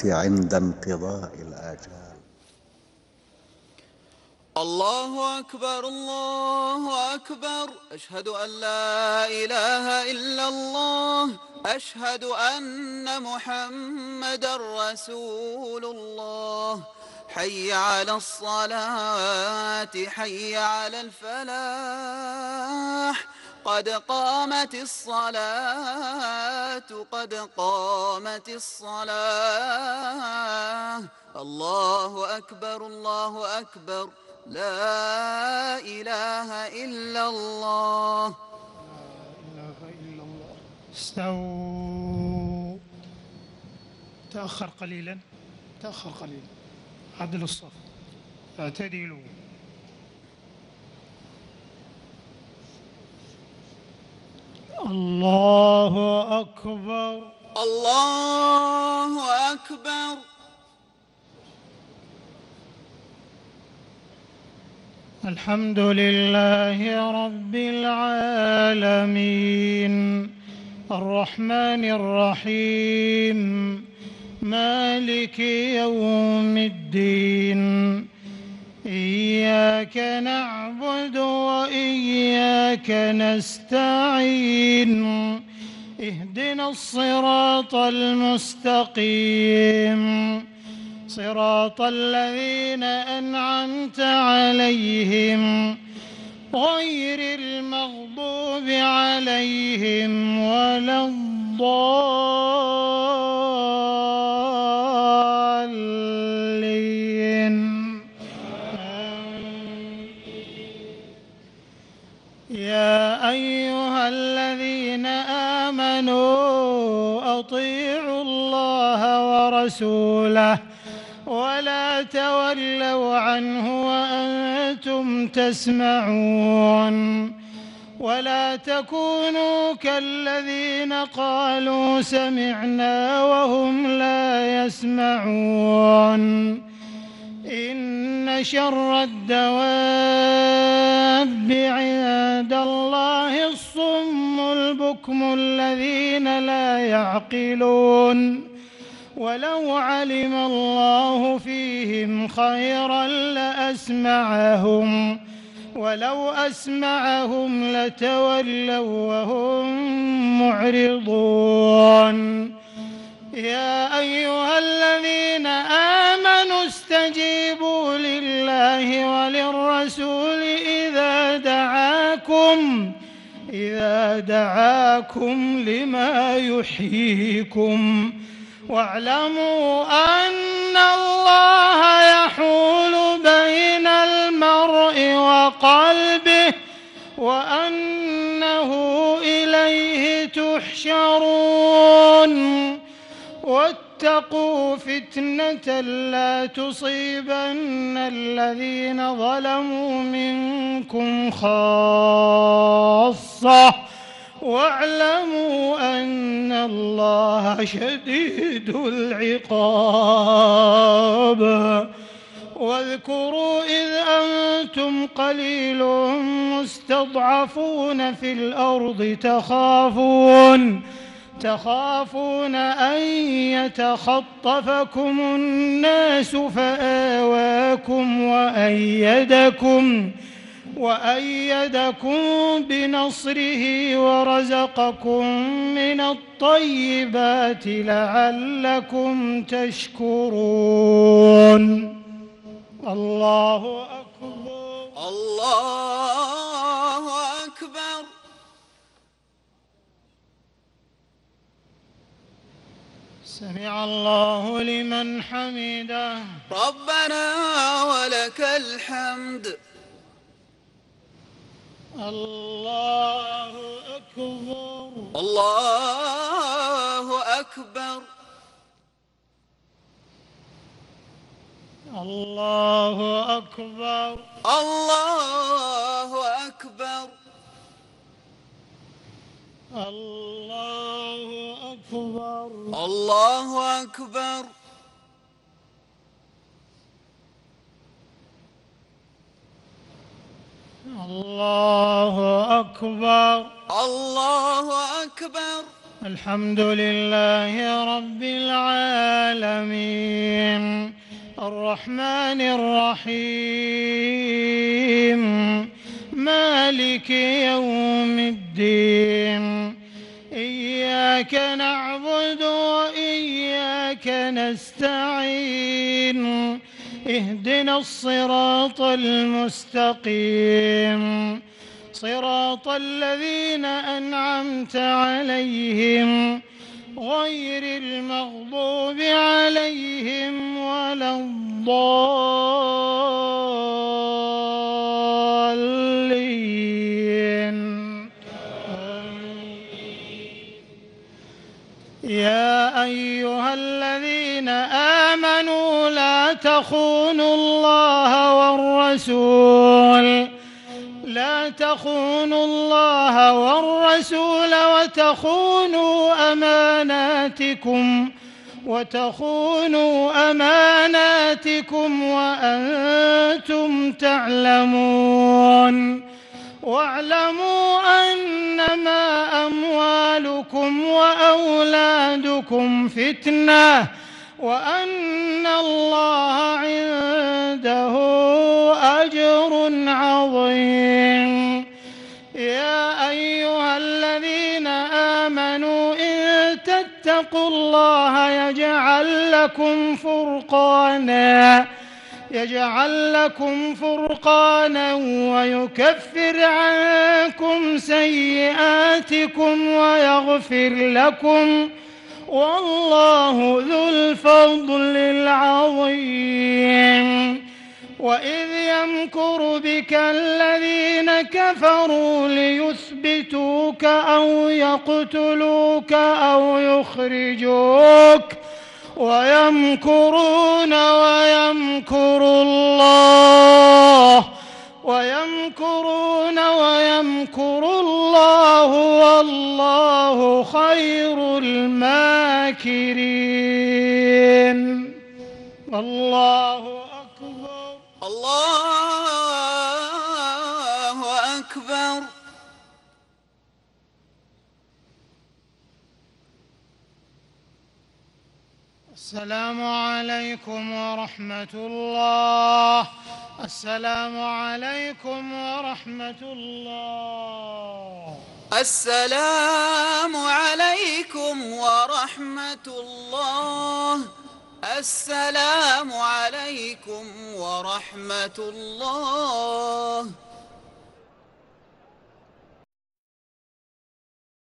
عند انقضاء الآجال. الله أكبر الله أكبر، أشهد أن لا إله إلا الله، أشهد أن محمدا رسول الله. حي على الصلاة حي على الفلاح، قد قامت الصلاة قد قامت الصلاة. الله أكبر الله أكبر، لا إله إلا الله. لا إله إلا الله. استووا. تأخر قليلا عدل الصف، اعتدلوا. الله أكبر الله أكبر. الحمد لله رب العالمين، الرحمن الرحيم، مالك يوم الدين. إياك نعبد وإياك نستعين، اهدنا الصراط المستقيم، صراط الذين أنعمت عليهم غير المغضوب عليهم ولا الضالين. يا أيها الذين آمنوا أطيعوا الله ورسوله ولا تولوا عنه وأنتم تسمعون، ولا تكونوا كالذين قالوا سمعنا وهم لا يسمعون. إن شر الدواب عند الله الصم البكم الذين لا يعقلون. ولو علم الله فيهم خيرا لأسمعهم، ولو أسمعهم لتولوا وهم معرضون. يا أيها الذين آمنوا استجيبوا لله وللرسول إذا دعاكم لما يحييكم، واعلموا أن الله يحول بين المرء وقلبه وأنه إليه تحشرون. واتقوا فتنة لا تصيبن الذين ظلموا منكم خاصة، واعلموا أن الله شديد العقاب. واذكروا إذ أنتم قليل مستضعفون في الأرض تخافون أن يتخطفكم الناس فآواكم وأيدكم بنصره ورزقكم من الطيبات لعلكم تشكرون. الله أكبر الله أكبر. سمع الله لمن حمده. ربنا ولك الحمد. الله أكبر الله أكبر. الله أكبر الله أكبر. الله أكبر الله أكبر. الله أكبر الله أكبر. الحمد لله رب العالمين الرحمن الرحيم مالك يوم الدين إياك نعبد وإياك نستعين اهدنا الصراط المستقيم صراط الذين أنعمت عليهم غير المغضوب عليهم ولا الضالين. يا أيها الذين آمنوا لا تخونوا الله والرسول وتخونوا أماناتكم وأنتم تعلمون واعلموا أنما أموالكم وأولادكم فتنة وأن الله عنده أجر عظيم. يا أيها الذين آمنوا إن تتقوا الله يجعل لكم فرقانا ويكفر عنكم سيئاتكم ويغفر لكم والله ذو الفضل العظيم. وإذ يمكر بك الذين كفروا ليثبتوك أو يقتلوك أو يخرجوك ويمكرون ويمكر الله والله خير الماكرين. الله أكبر. الله أكبر. السلام عليكم ورحمة الله. السلام عليكم ورحمة الله. السلام عليكم ورحمة الله. السلام عليكم ورحمة الله.